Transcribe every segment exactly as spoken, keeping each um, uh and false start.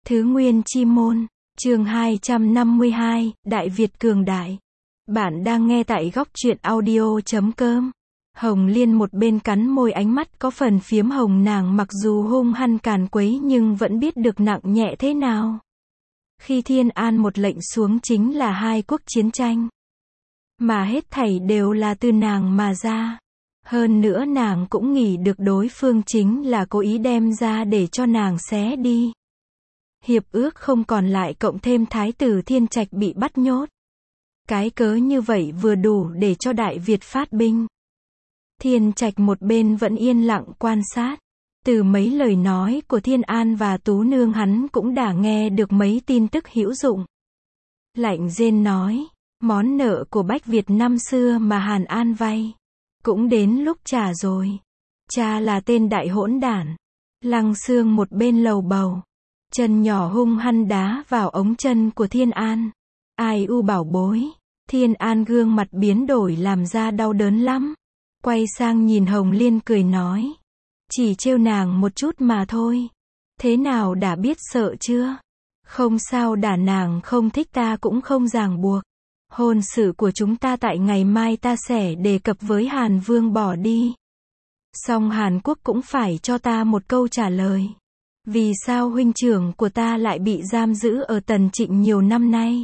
Thứ Nguyên Chi Môn, chương hai trăm năm mươi hai, Đại Việt cường đại. Bạn đang nghe tại góc truyện audio chấm com. Hồng Liên một bên cắn môi, ánh mắt có phần phiếm hồng, nàng mặc dù hung hăng càn quấy nhưng vẫn biết được nặng nhẹ thế nào. Khi Thiên An một lệnh xuống chính là hai quốc chiến tranh. Mà hết thảy đều là từ nàng mà ra. Hơn nữa nàng cũng nghĩ được đối phương chính là cố ý đem ra để cho nàng xé đi. Hiệp ước không còn lại, cộng thêm Thái tử Thiên Trạch bị bắt nhốt. Cái cớ như vậy vừa đủ để cho Đại Việt phát binh. Thiên Trạch một bên vẫn yên lặng quan sát. Từ mấy lời nói của Thiên An và Tú Nương hắn cũng đã nghe được mấy tin tức hữu dụng. Lạnh rên nói, món nợ của Bách Việt năm xưa mà Hàn An vay, cũng đến lúc trả rồi. Cha là tên đại hỗn đản. Lăng Xương một bên lầu bầu, chân nhỏ hung hăng đá vào ống chân của Thiên An. Ai u bảo bối. Thiên An gương mặt biến đổi làm ra đau đớn lắm. Quay sang nhìn Hồng Liên cười nói, chỉ trêu nàng một chút mà thôi. Thế nào đã biết sợ chưa? Không sao, đã nàng không thích ta cũng không ràng buộc. Hôn sự của chúng ta tại ngày mai ta sẽ đề cập với Hàn Vương bỏ đi. Song Hàn Quốc cũng phải cho ta một câu trả lời. Vì sao huynh trưởng của ta lại bị giam giữ ở Tần Trịnh nhiều năm nay?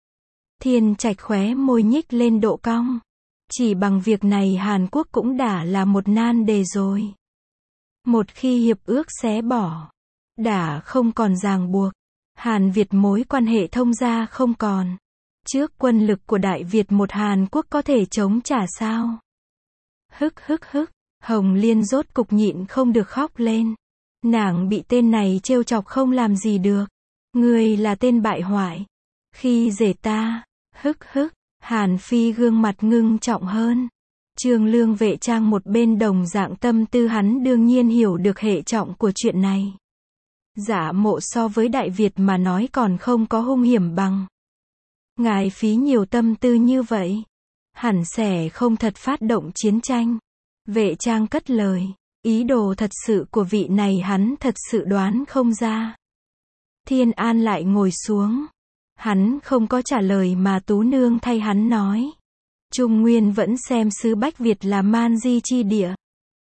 Thiên Trạch khóe môi nhích lên độ cong. Chỉ bằng việc này Hàn Quốc cũng đã là một nan đề rồi. Một khi hiệp ước xé bỏ, đã không còn ràng buộc, Hàn Việt mối quan hệ thông gia không còn. Trước quân lực của Đại Việt một Hàn Quốc có thể chống trả sao? Hức hức hức, Hồng Liên rốt cục nhịn không được khóc lên. Nàng bị tên này trêu chọc không làm gì được. Ngươi là tên bại hoại. Khi dễ ta, hức hức, Hàn Phi gương mặt ngưng trọng hơn. Trương Lương Vệ Trang một bên đồng dạng tâm tư, hắn đương nhiên hiểu được hệ trọng của chuyện này. Giả Mộ so với Đại Việt mà nói còn không có hung hiểm bằng. Ngài phí nhiều tâm tư như vậy, hẳn sẽ không thật phát động chiến tranh. Vệ Trang cất lời, ý đồ thật sự của vị này hắn thật sự đoán không ra. Thiên An lại ngồi xuống. Hắn không có trả lời mà Tú Nương thay hắn nói. Trung Nguyên vẫn xem xứ Bách Việt là man di chi địa.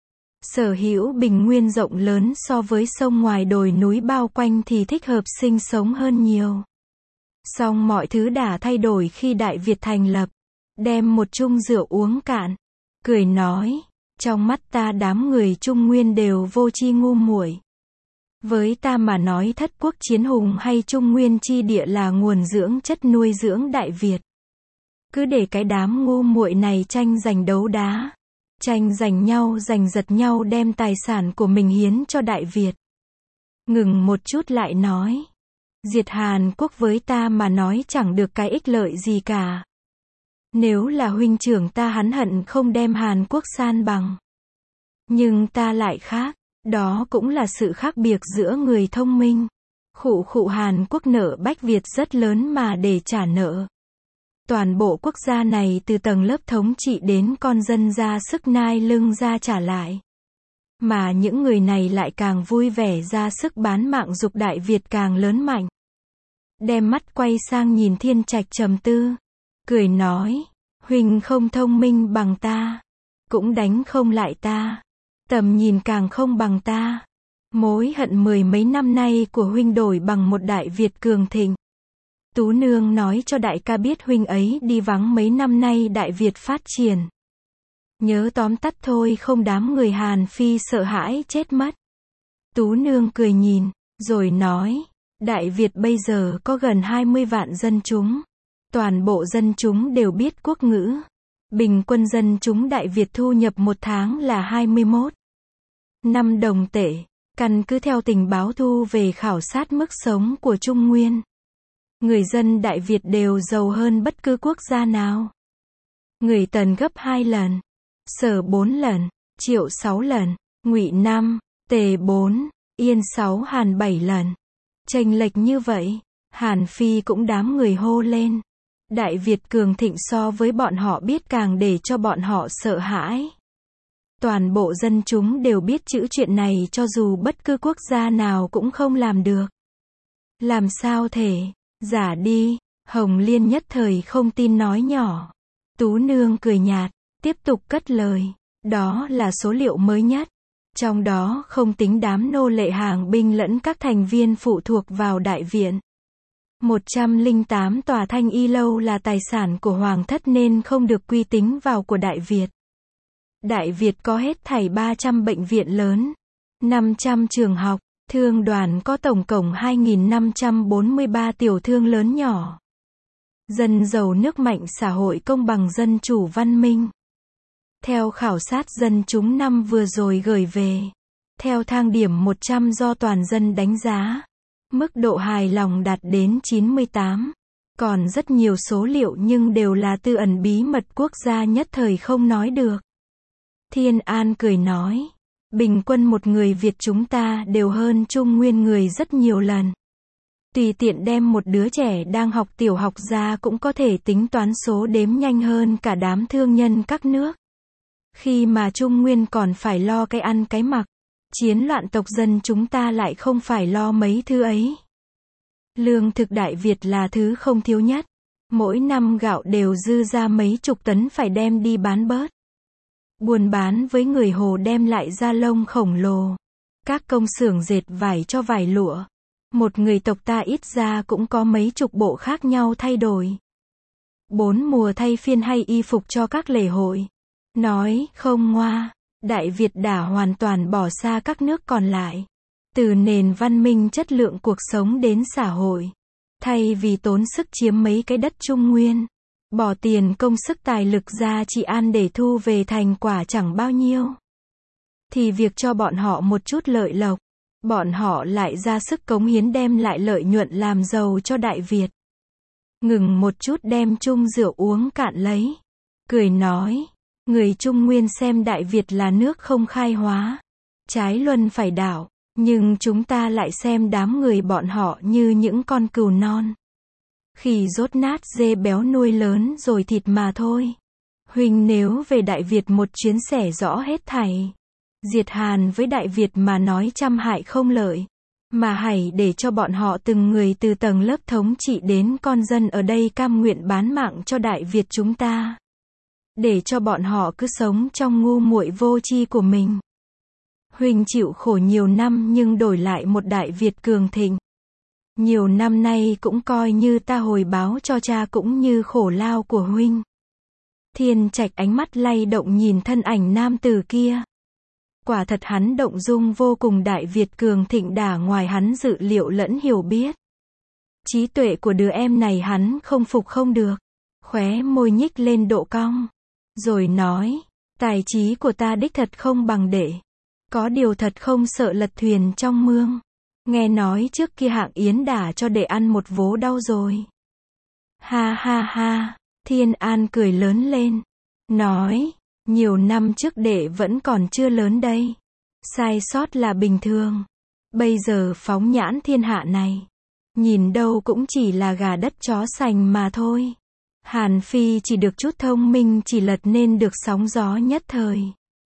Sở hữu bình nguyên rộng lớn, so với sông ngoài đồi núi bao quanh thì thích hợp sinh sống hơn nhiều. Song mọi thứ đã thay đổi khi Đại Việt thành lập. Đem một chung rượu uống cạn, cười nói, trong mắt ta đám người Trung Nguyên đều vô tri ngu muội. Với ta mà nói thất quốc chiến hùng hay Trung Nguyên chi địa là nguồn dưỡng chất nuôi dưỡng Đại Việt. Cứ để cái đám ngu muội này tranh giành đấu đá, tranh giành nhau, giành giật nhau, đem tài sản của mình hiến cho Đại Việt. Ngừng một chút lại nói, diệt Hàn Quốc với ta mà nói chẳng được cái ích lợi gì cả. Nếu là huynh trưởng ta hắn hận không đem Hàn Quốc san bằng. Nhưng ta lại khác, đó cũng là sự khác biệt giữa người thông minh. Khụ khụ, Hàn Quốc nợ Bách Việt rất lớn mà để trả nợ. Toàn bộ quốc gia này từ tầng lớp thống trị đến con dân ra sức nai lưng ra trả lại. Mà những người này lại càng vui vẻ ra sức bán mạng giục Đại Việt càng lớn mạnh. Đem mắt quay sang nhìn Thiên Trạch trầm tư, cười nói, huynh không thông minh bằng ta, cũng đánh không lại ta, tầm nhìn càng không bằng ta. Mối hận mười mấy năm nay của huynh đổi bằng một Đại Việt cường thịnh. Tú Nương nói cho đại ca biết huynh ấy đi vắng mấy năm nay Đại Việt phát triển. Nhớ tóm tắt thôi, không đám người Hàn Phi sợ hãi chết mất. Tú Nương cười nhìn, rồi nói, Đại Việt bây giờ có gần hai mươi vạn dân chúng. Toàn bộ dân chúng đều biết quốc ngữ. Bình quân dân chúng Đại Việt thu nhập một tháng là hai mươi mốt năm đồng tệ. Căn cứ theo tình báo thu về khảo sát mức sống của Trung Nguyên, người dân Đại Việt đều giàu hơn bất cứ quốc gia nào. Người Tần gấp hai lần, Sở bốn lần, Triệu sáu lần, Ngụy năm, Tề bốn, Yên sáu, Hàn bảy lần. Chênh lệch như vậy, Hàn Phi cũng đám người hô lên. Đại Việt cường thịnh so với bọn họ biết càng để cho bọn họ sợ hãi. Toàn bộ dân chúng đều biết chữ chuyện này, cho dù bất cứ quốc gia nào cũng không làm được. Làm sao thể? Giả đi. Hồng Liên nhất thời không tin nói nhỏ. Tú nương cười nhạt, tiếp tục cất lời. Đó là số liệu mới nhất. Trong đó không tính đám nô lệ hàng binh lẫn các thành viên phụ thuộc vào đại viện. một trăm lẻ tám tòa thanh y lâu là tài sản của hoàng thất nên không được quy tính vào của Đại Việt. Đại Việt có hết thảy ba trăm bệnh viện lớn, năm trăm trường học, thương đoàn có tổng cộng hai nghìn năm trăm bốn mươi ba tiểu thương lớn nhỏ. Dân giàu nước mạnh, xã hội công bằng, dân chủ văn minh. Theo khảo sát dân chúng năm vừa rồi gửi về, theo thang điểm một trăm do toàn dân đánh giá, mức độ hài lòng đạt đến chín mươi tám. Còn rất nhiều số liệu nhưng đều là tư ẩn bí mật quốc gia nhất thời không nói được. Thiên An cười nói, bình quân một người Việt chúng ta đều hơn Trung Nguyên người rất nhiều lần. Tùy tiện đem một đứa trẻ đang học tiểu học ra cũng có thể tính toán số đếm nhanh hơn cả đám thương nhân các nước. Khi mà Trung Nguyên còn phải lo cái ăn cái mặc, chiến loạn tộc dân chúng ta lại không phải lo mấy thứ ấy. Lương thực Đại Việt là thứ không thiếu nhất. Mỗi năm gạo đều dư ra mấy chục tấn phải đem đi bán bớt. Buôn bán với người Hồ đem lại da lông khổng lồ. Các công xưởng dệt vải cho vải lụa. Một người tộc ta ít ra cũng có mấy chục bộ khác nhau thay đổi. Bốn mùa thay phiên hay y phục cho các lễ hội. Nói không ngoa, Đại Việt đã hoàn toàn bỏ xa các nước còn lại. Từ nền văn minh chất lượng cuộc sống đến xã hội. Thay vì tốn sức chiếm mấy cái đất Trung Nguyên, bỏ tiền công sức tài lực ra trị an để thu về thành quả chẳng bao nhiêu, thì việc cho bọn họ một chút lợi lộc, bọn họ lại ra sức cống hiến đem lại lợi nhuận làm giàu cho Đại Việt. Ngừng một chút đem chung rượu uống cạn lấy. Cười nói, người Trung Nguyên xem Đại Việt là nước không khai hóa, trái luân phải đảo, nhưng chúng ta lại xem đám người bọn họ như những con cừu non. Khỉ dốt nát dê béo nuôi lớn rồi thịt mà thôi. Huynh nếu về Đại Việt một chuyến xẻ rõ hết thảy. Diệt Hàn với Đại Việt mà nói trăm hại không lợi. Mà hãy để cho bọn họ từng người từ tầng lớp thống trị đến con dân ở đây cam nguyện bán mạng cho Đại Việt chúng ta. Để cho bọn họ cứ sống trong ngu muội vô tri của mình. Huynh chịu khổ nhiều năm nhưng đổi lại một Đại Việt cường thịnh. Nhiều năm nay cũng coi như ta hồi báo cho cha cũng như khổ lao của huynh. Thiên Trạch ánh mắt lay động nhìn thân ảnh nam tử kia. Quả thật hắn động dung vô cùng, Đại Việt cường thịnh đã ngoài hắn dự liệu lẫn hiểu biết. Trí tuệ của đứa em này hắn không phục không được. Khóe môi nhích lên độ cong. Rồi nói, tài trí của ta đích thật không bằng đệ. Có điều thật không sợ lật thuyền trong mương. Nghe nói trước kia Hạng Yến đã cho đệ ăn một vố đau rồi. Ha ha ha, Thiên An cười lớn lên. Nói, nhiều năm trước đệ vẫn còn chưa lớn đây. Sai sót là bình thường. Bây giờ phóng nhãn thiên hạ này. Nhìn đâu cũng chỉ là gà đất chó sành mà thôi. Hàn Phi chỉ được chút thông minh chỉ lật nên được sóng gió nhất thời.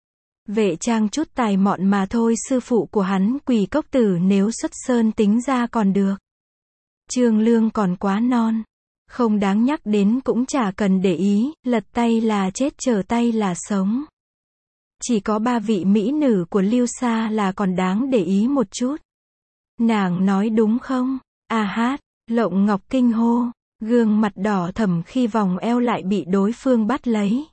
Vệ Trang chút tài mọn mà thôi, sư phụ của hắn Quỳ Cốc Tử nếu xuất sơn tính ra còn được. Trương Lương còn quá non. Không đáng nhắc đến cũng chả cần để ý, lật tay là chết trở tay là sống. Chỉ có ba vị mỹ nữ của Lưu Sa là còn đáng để ý một chút. Nàng nói đúng không? A hát, Lộng Ngọc kinh hô, gương mặt đỏ thẫm khi vòng eo lại bị đối phương bắt lấy.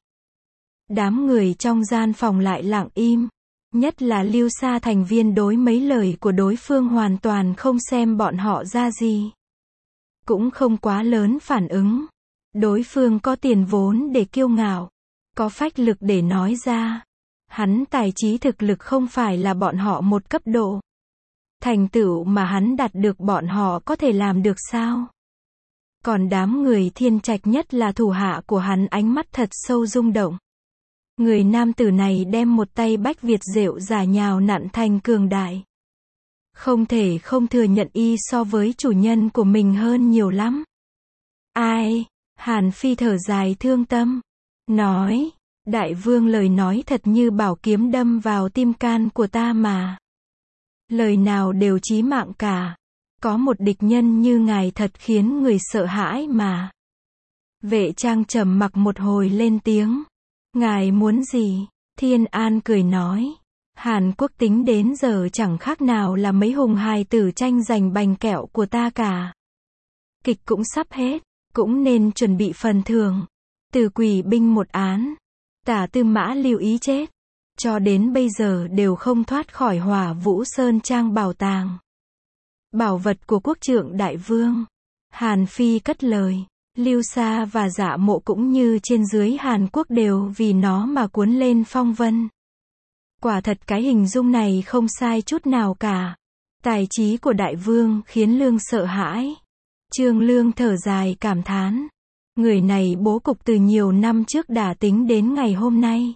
Đám người trong gian phòng lại lặng im, nhất là Lưu Sa thành viên đối mấy lời của đối phương hoàn toàn không xem bọn họ ra gì. Cũng không quá lớn phản ứng. Đối phương có tiền vốn để kiêu ngạo, có phách lực để nói ra. Hắn tài trí thực lực không phải là bọn họ một cấp độ. Thành tựu mà hắn đạt được bọn họ có thể làm được sao? Còn đám người Thiên Trạch nhất là thủ hạ của hắn ánh mắt thật sâu rung động. Người nam tử này đem một tay Bách Việt rượu giả nhào nặn thành cường đại. Không thể không thừa nhận y so với chủ nhân của mình hơn nhiều lắm. Ai? Hàn Phi thở dài thương tâm. Nói, đại vương lời nói thật như bảo kiếm đâm vào tim can của ta mà. Lời nào đều chí mạng cả. Có một địch nhân như ngài thật khiến người sợ hãi mà. Vệ trang trầm mặc một hồi lên tiếng. Ngài muốn gì? Thiên An cười nói. Hàn Quốc tính đến giờ chẳng khác nào là mấy hùng hài tử tranh giành bành kẹo của ta cả. Kịch cũng sắp hết, cũng nên chuẩn bị phần thưởng. Từ Quỷ binh một án, Tả Tư Mã Lưu Ý chết, cho đến bây giờ đều không thoát khỏi Hỏa Vũ Sơn Trang bảo tàng. Bảo vật của quốc trượng đại vương. Hàn Phi cất lời. Lưu Sa và Dạ Mộ cũng như trên dưới Hàn Quốc đều vì nó mà cuốn lên phong vân. Quả thật cái hình dung này không sai chút nào cả. Tài trí của đại vương khiến Lương sợ hãi. Trương Lương thở dài cảm thán. Người này bố cục từ nhiều năm trước đã tính đến ngày hôm nay.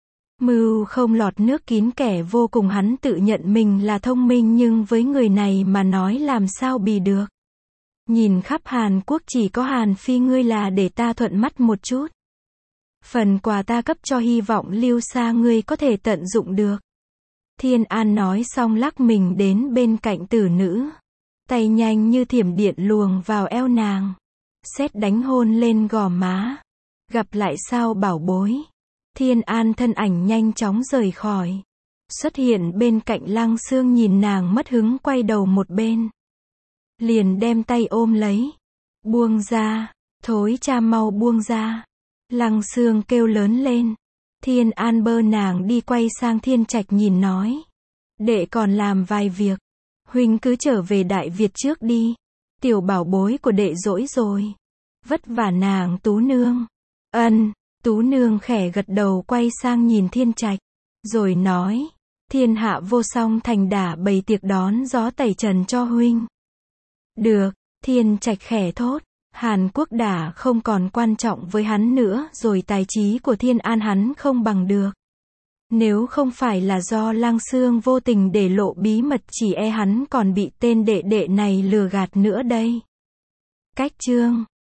Mưu không lọt nước kín kẻ vô cùng, hắn tự nhận mình là thông minh nhưng với người này mà nói làm sao bì được. Nhìn khắp Hàn Quốc chỉ có Hàn Phi ngươi là để ta thuận mắt một chút. Phần quà ta cấp cho hy vọng Lưu Sa ngươi có thể tận dụng được. Thiên An nói xong lắc mình đến bên cạnh tử nữ. Tay nhanh như thiểm điện luồng vào eo nàng. Sét đánh hôn lên gò má. Gặp lại sao bảo bối. Thiên An thân ảnh nhanh chóng rời khỏi. Xuất hiện bên cạnh Lăng Xương nhìn nàng mất hứng quay đầu một bên. Liền đem tay ôm lấy. Buông ra. Thối cha mau buông ra. Lăng Xương kêu lớn lên. Thiên An bơ nàng đi quay sang Thiên Trạch nhìn nói. Đệ còn làm vài việc. Huynh cứ trở về Đại Việt trước đi. Tiểu bảo bối của đệ dỗi rồi. Vất vả nàng Tú Nương. Ân. Tú Nương khẽ gật đầu quay sang nhìn Thiên Trạch. Rồi nói. Thiên hạ vô song thành đả bày tiệc đón gió tẩy trần cho huynh. Được. Thiên Trạch khẽ thốt. Hàn Quốc đả không còn quan trọng với hắn nữa rồi, tài trí của Thiên An hắn không bằng được. Nếu không phải là do Lăng Xương vô tình để lộ bí mật chỉ e hắn còn bị tên đệ đệ này lừa gạt nữa đây. Cách chương